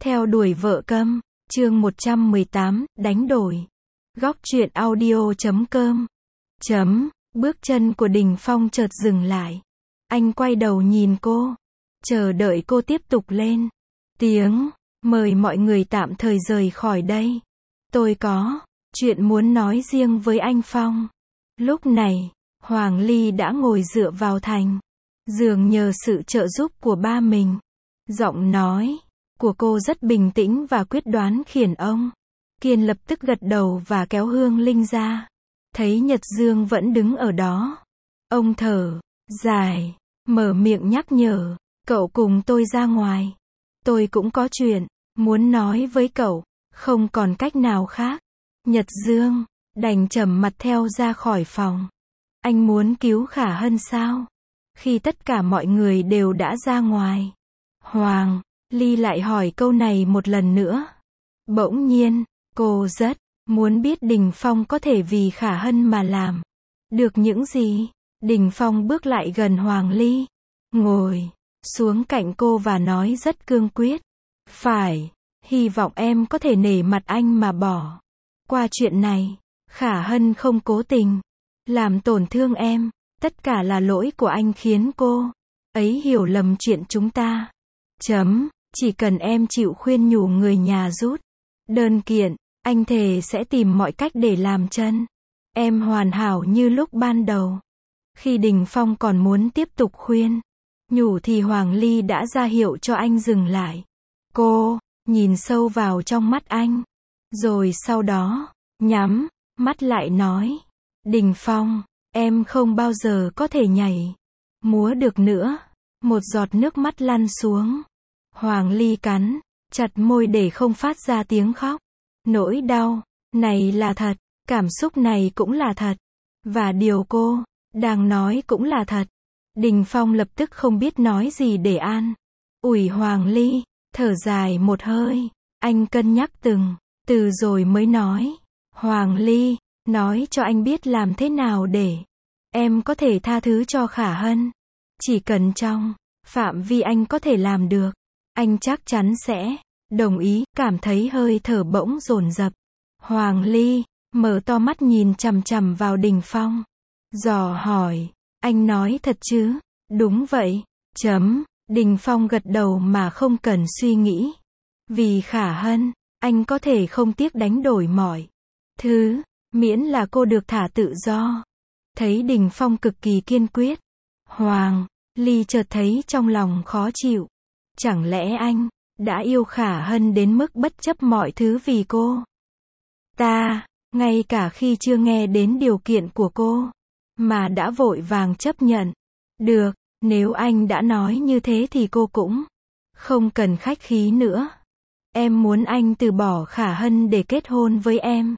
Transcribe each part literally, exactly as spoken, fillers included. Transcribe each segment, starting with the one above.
Theo đuổi vợ câm, chương một trăm mười tám, đánh đổi. Góc truyện audio chấm com. Chấm, bước chân của Đình Phong chợt dừng lại. Anh quay đầu nhìn cô, chờ đợi cô tiếp tục lên tiếng, mời mọi người tạm thời rời khỏi đây. Tôi có chuyện muốn nói riêng với anh Phong. Lúc này, Hoàng Ly đã ngồi dựa vào thành giường nhờ sự trợ giúp của ba mình. Giọng nói của cô rất bình tĩnh và quyết đoán khiến ông Kiên lập tức gật đầu và kéo Hương Linh ra. Thấy Nhật Dương vẫn đứng ở đó, ông thở dài, mở miệng nhắc nhở, cậu cùng tôi ra ngoài. Tôi cũng có chuyện muốn nói với cậu. Không còn cách nào khác, Nhật Dương đành trầm mặt theo ra khỏi phòng. Anh muốn cứu Khả Hân sao? Khi tất cả mọi người đều đã ra ngoài, Hoàng Ly lại hỏi câu này một lần nữa. Bỗng nhiên, cô rất muốn biết Đình Phong có thể vì Khả Hân mà làm được những gì. Đình Phong bước lại gần Hoàng Ly, ngồi xuống cạnh cô và nói rất cương quyết. Phải, hy vọng em có thể nể mặt anh mà bỏ qua chuyện này. Khả Hân không cố tình làm tổn thương em. Tất cả là lỗi của anh khiến cô ấy hiểu lầm chuyện chúng ta. Chấm, chỉ cần em chịu khuyên nhủ người nhà rút đơn kiện, anh thề sẽ tìm mọi cách để làm chân em hoàn hảo như lúc ban đầu. Khi Đình Phong còn muốn tiếp tục khuyên nhủ thì Hoàng Ly đã ra hiệu cho anh dừng lại. Cô nhìn sâu vào trong mắt anh, rồi sau đó nhắm mắt lại nói, Đình Phong, em không bao giờ có thể nhảy múa được nữa. Một giọt nước mắt lăn xuống. Hoàng Ly cắn chặt môi để không phát ra tiếng khóc. Nỗi đau này là thật, cảm xúc này cũng là thật, và điều cô đang nói cũng là thật. Đình Phong lập tức không biết nói gì để an ủi Hoàng Ly, thở dài một hơi, anh cân nhắc từng từ rồi mới nói, Hoàng Ly, nói cho anh biết làm thế nào để em có thể tha thứ cho Khả Hân. Chỉ cần trong phạm vi anh có thể làm được, anh chắc chắn sẽ đồng ý. Cảm thấy hơi thở bỗng dồn dập, Hoàng Ly mở to mắt nhìn chằm chằm vào Đình Phong, dò hỏi, anh nói thật chứ? Đúng vậy. Chấm. Đình Phong gật đầu mà không cần suy nghĩ. Vì Khả Hân, anh có thể không tiếc đánh đổi mọi thứ, miễn là cô được thả tự do. Thấy Đình Phong cực kỳ kiên quyết, Hoàng Ly chợt thấy trong lòng khó chịu. Chẳng lẽ anh đã yêu Khả Hân đến mức bất chấp mọi thứ vì cô ta, ngay cả khi chưa nghe đến điều kiện của cô, mà đã vội vàng chấp nhận? Được, nếu anh đã nói như thế thì cô cũng không cần khách khí nữa. Em muốn anh từ bỏ Khả Hân để kết hôn với em.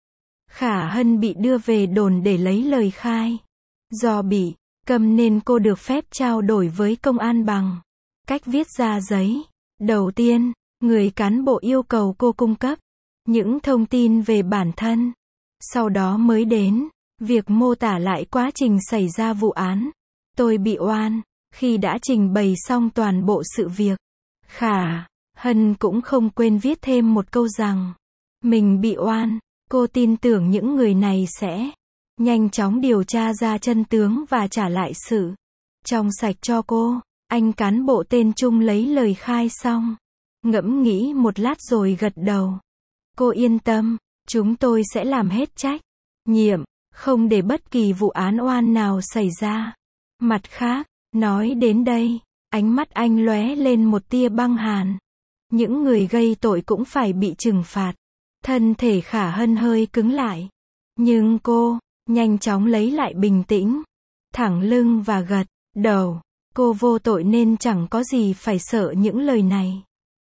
Khả Hân bị đưa về đồn để lấy lời khai. Do bị câm nên cô được phép trao đổi với công an bằng cách viết ra giấy. Đầu tiên, người cán bộ yêu cầu cô cung cấp những thông tin về bản thân. Sau đó mới đến việc mô tả lại quá trình xảy ra vụ án. Tôi bị oan. Khi đã trình bày xong toàn bộ sự việc, Khả Hân cũng không quên viết thêm một câu rằng mình bị oan. Cô tin tưởng những người này sẽ nhanh chóng điều tra ra chân tướng và trả lại sự trong sạch cho cô. Anh cán bộ tên Trung lấy lời khai xong, ngẫm nghĩ một lát rồi gật đầu. Cô yên tâm, chúng tôi sẽ làm hết trách nhiệm, không để bất kỳ vụ án oan nào xảy ra. Mặt khác, nói đến đây, ánh mắt anh lóe lên một tia băng hàn. Những người gây tội cũng phải bị trừng phạt. Thân thể Khả Hân hơi cứng lại, nhưng cô nhanh chóng lấy lại bình tĩnh, thẳng lưng và gật đầu. Cô vô tội nên chẳng có gì phải sợ những lời này.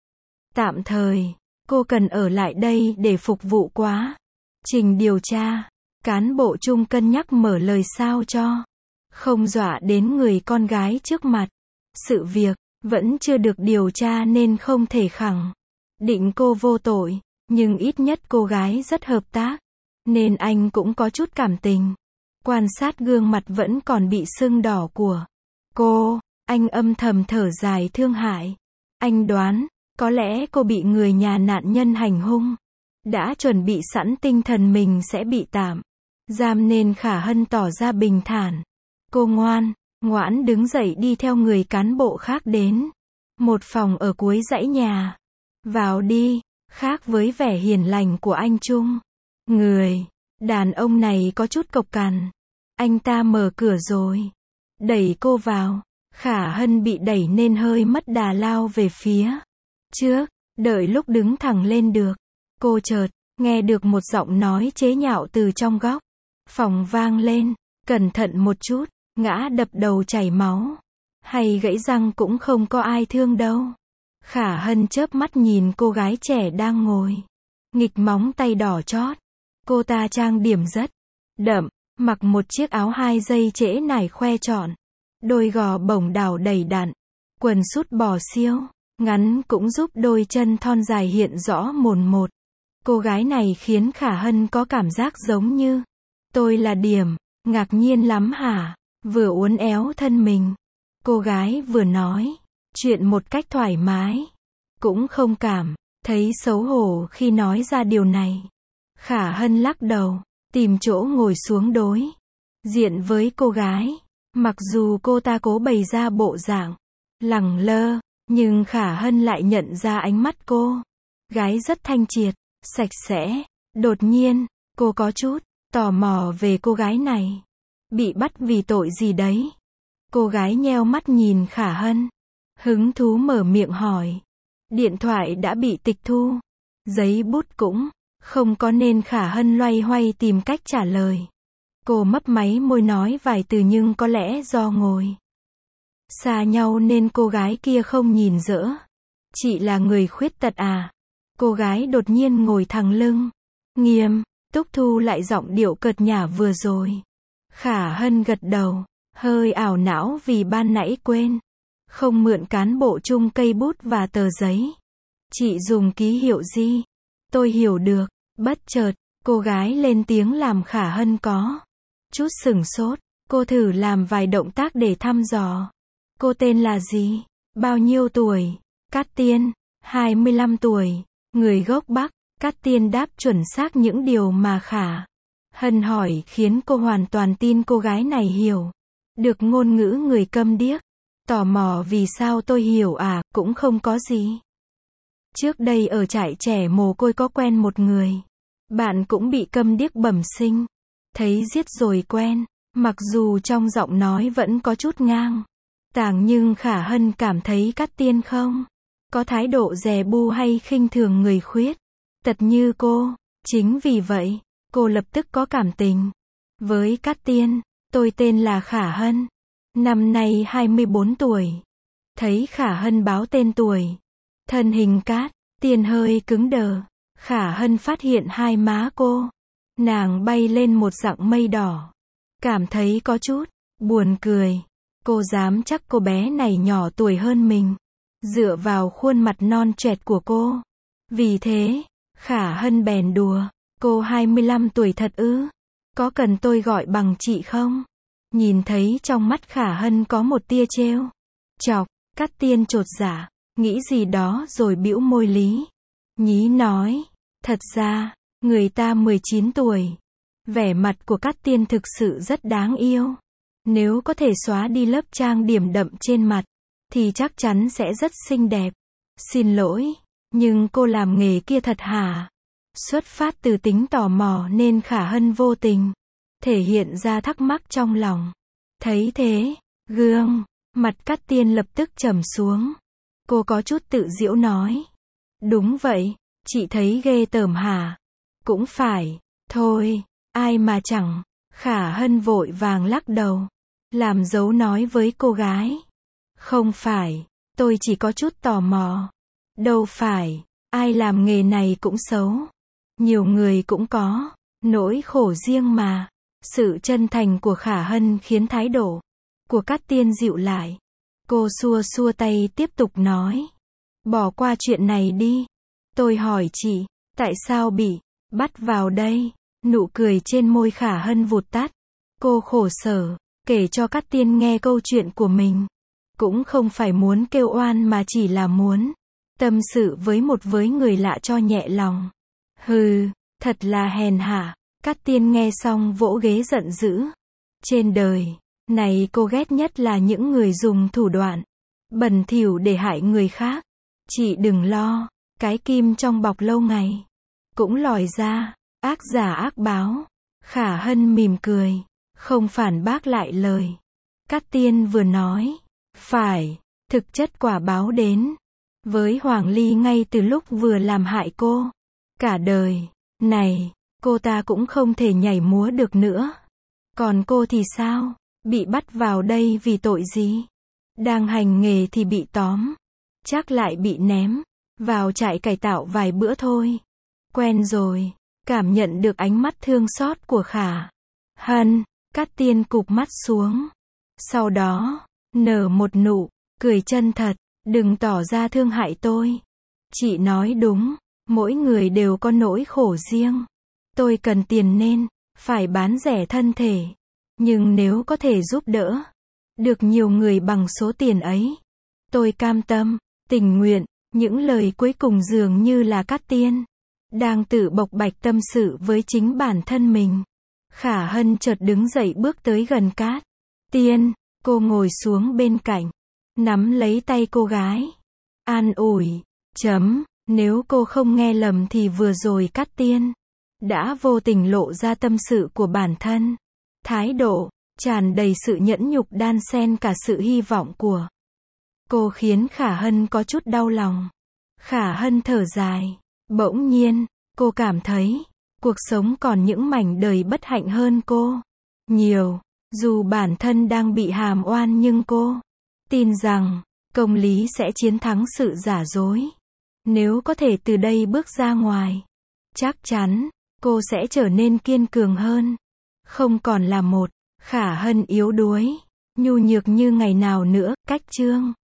Tạm thời, cô cần ở lại đây để phục vụ quá trình điều tra. Cán bộ Trung cân nhắc mở lời sao cho không dọa đến người con gái trước mặt. Sự việc vẫn chưa được điều tra nên không thể khẳng định cô vô tội, nhưng ít nhất cô gái rất hợp tác, nên anh cũng có chút cảm tình. Quan sát gương mặt vẫn còn bị sưng đỏ của cô, anh âm thầm thở dài thương hại. Anh đoán Có lẽ cô bị người nhà nạn nhân hành hung. Đã chuẩn bị sẵn tinh thần mình sẽ bị tạm giam nên Khả Hân tỏ ra bình thản. Cô ngoan, ngoãn đứng dậy đi theo người cán bộ khác đến một phòng ở cuối dãy nhà. Vào đi, khác với vẻ hiền lành của anh Trung. Người đàn ông này có chút cộc cằn. Anh ta mở cửa rồi đẩy cô vào. Khả Hân bị đẩy nên hơi mất đà lao về phía trước. Đợi lúc đứng thẳng lên được, cô chợt nghe được một giọng nói chế nhạo từ trong góc phòng vang lên. Cẩn thận một chút, ngã đập đầu chảy máu hay gãy răng cũng không có ai thương đâu. Khả Hân chớp mắt nhìn cô gái trẻ đang ngồi nghịch móng tay đỏ chót. Cô ta trang điểm rất đậm, mặc một chiếc áo hai dây trễ nải khoe trọn, đôi gò bổng đảo đầy đặn, quần sút bò siêu ngắn cũng giúp đôi chân thon dài hiện rõ mồn một. Cô gái này khiến Khả Hân có cảm giác giống như tôi là điểm. Ngạc nhiên lắm hả? Vừa uốn éo thân mình, cô gái vừa nói chuyện một cách thoải mái, cũng không cảm thấy xấu hổ khi nói ra điều này. Khả Hân lắc đầu, tìm chỗ ngồi xuống đối diện với cô gái. Mặc dù cô ta cố bày ra bộ dạng lẳng lơ, nhưng Khả Hân lại nhận ra ánh mắt cô gái rất thanh triệt, sạch sẽ. Đột nhiên, cô có chút tò mò về cô gái này. Bị bắt vì tội gì đấy? Cô gái nheo mắt nhìn Khả Hân, hứng thú mở miệng hỏi. Điện thoại đã bị tịch thu, giấy bút cũng không có nên Khả Hân loay hoay tìm cách trả lời. Cô mấp máy môi nói vài từ nhưng có lẽ do ngồi xa nhau nên cô gái kia không nhìn dỡ. Chị là người khuyết tật à? Cô gái đột nhiên ngồi thẳng lưng, nghiêm túc thu lại giọng điệu cợt nhả vừa rồi. Khả Hân gật đầu, hơi ảo não vì ban nãy quên không mượn cán bộ chung cây bút và tờ giấy. Chị dùng ký hiệu gì? Tôi hiểu được. Bất chợt, cô gái lên tiếng làm Khả Hân có chút sửng sốt. Cô thử làm vài động tác để thăm dò. Cô tên là gì? Bao nhiêu tuổi? Cát Tiên, hai mươi lăm tuổi, người gốc Bắc. Cát Tiên đáp chuẩn xác những điều mà Khả Hân hỏi khiến cô hoàn toàn tin cô gái này hiểu được ngôn ngữ người câm điếc. Tò mò vì sao tôi hiểu à? Cũng không có gì. Trước đây ở trại trẻ mồ côi có quen một người bạn cũng bị câm điếc bẩm sinh. Thấy giết rồi quen. Mặc dù trong giọng nói vẫn có chút ngang tàng nhưng Khả Hân cảm thấy Cát Tiên không có thái độ dè bu hay khinh thường người khuyết tật như cô. Chính vì vậy, cô lập tức có cảm tình với Cát Tiên. Tôi tên là Khả Hân, năm nay hai mươi bốn tuổi. Thấy Khả Hân báo tên tuổi, thân hình Cát Tiên hơi cứng đờ. Khả Hân phát hiện hai má cô nàng bay lên một dạng mây đỏ, cảm thấy có chút buồn cười. Cô dám chắc cô bé này nhỏ tuổi hơn mình, dựa vào khuôn mặt non choẹt của cô. Vì thế, Khả Hân bèn đùa, cô hai mươi lăm tuổi thật ư? Có cần tôi gọi bằng chị không? Nhìn thấy trong mắt Khả Hân có một tia trêu chọc, Cát Tiên chột dạ, nghĩ gì đó rồi bĩu môi lý nhí nói, thật ra, người ta mười chín tuổi. Vẻ mặt của Cát Tiên thực sự rất đáng yêu. Nếu có thể xóa đi lớp trang điểm đậm trên mặt, thì chắc chắn sẽ rất xinh đẹp. Xin lỗi, nhưng cô làm nghề kia thật hả? Xuất phát từ tính tò mò nên Khả Hân vô tình thể hiện ra thắc mắc trong lòng. Thấy thế, gương mặt Cát Tiên lập tức trầm xuống. Cô có chút tự giễu nói, đúng vậy, chị thấy ghê tởm hả? Cũng phải, thôi, ai mà chẳng. Khả Hân vội vàng lắc đầu, làm dấu nói với cô gái. Không phải, tôi chỉ có chút tò mò. Đâu phải, ai làm nghề này cũng xấu. Nhiều người cũng có nỗi khổ riêng mà. Sự chân thành của Khả Hân khiến thái độ của Cát Tiên dịu lại. Cô xua xua tay tiếp tục nói, bỏ qua chuyện này đi. Tôi hỏi chị, tại sao bị bắt vào đây? Nụ cười trên môi Khả Hân vụt tắt. Cô khổ sở kể cho Cát Tiên nghe câu chuyện của mình. Cũng không phải muốn kêu oan mà chỉ là muốn tâm sự với một với người lạ cho nhẹ lòng. Hừ, thật là hèn hạ. Cát Tiên nghe xong vỗ ghế giận dữ. Trên đời này cô ghét nhất là những người dùng thủ đoạn bẩn thỉu để hại người khác. Chị đừng lo, cái kim trong bọc lâu ngày cũng lòi ra, ác giả ác báo. Khả Hân mỉm cười, không phản bác lại lời Cát Tiên vừa nói. Phải, thực chất quả báo đến với Hoàng Ly ngay từ lúc vừa làm hại cô. Cả đời này, cô ta cũng không thể nhảy múa được nữa. Còn cô thì sao? Bị bắt vào đây vì tội gì? Đang hành nghề thì bị tóm, chắc lại bị ném vào trại cải tạo vài bữa thôi. Quen rồi. Cảm nhận được ánh mắt thương xót của Khả Hân, Cát Tiên cụp mắt xuống. Sau đó, nở một nụ cười chân thật. Đừng tỏ ra thương hại tôi. Chị nói đúng, mỗi người đều có nỗi khổ riêng. Tôi cần tiền nên phải bán rẻ thân thể. Nhưng nếu có thể giúp đỡ được nhiều người bằng số tiền ấy, tôi cam tâm, tình nguyện. Những lời cuối cùng dường như là Cát Tiên đang tự bộc bạch tâm sự với chính bản thân mình. Khả Hân chợt đứng dậy bước tới gần Cát Tiên. Cô ngồi xuống bên cạnh, nắm lấy tay cô gái, an ủi. Chấm, nếu cô không nghe lầm thì vừa rồi Cát Tiên đã vô tình lộ ra tâm sự của bản thân. Thái độ tràn đầy sự nhẫn nhục đan xen cả sự hy vọng của cô khiến Khả Hân có chút đau lòng. Khả Hân thở dài. Bỗng nhiên, cô cảm thấy cuộc sống còn những mảnh đời bất hạnh hơn cô nhiều. Dù bản thân đang bị hàm oan nhưng cô tin rằng công lý sẽ chiến thắng sự giả dối. Nếu có thể từ đây bước ra ngoài, chắc chắn cô sẽ trở nên kiên cường hơn. Không còn là một Khả Hân yếu đuối, nhu nhược như ngày nào nữa. Cách chương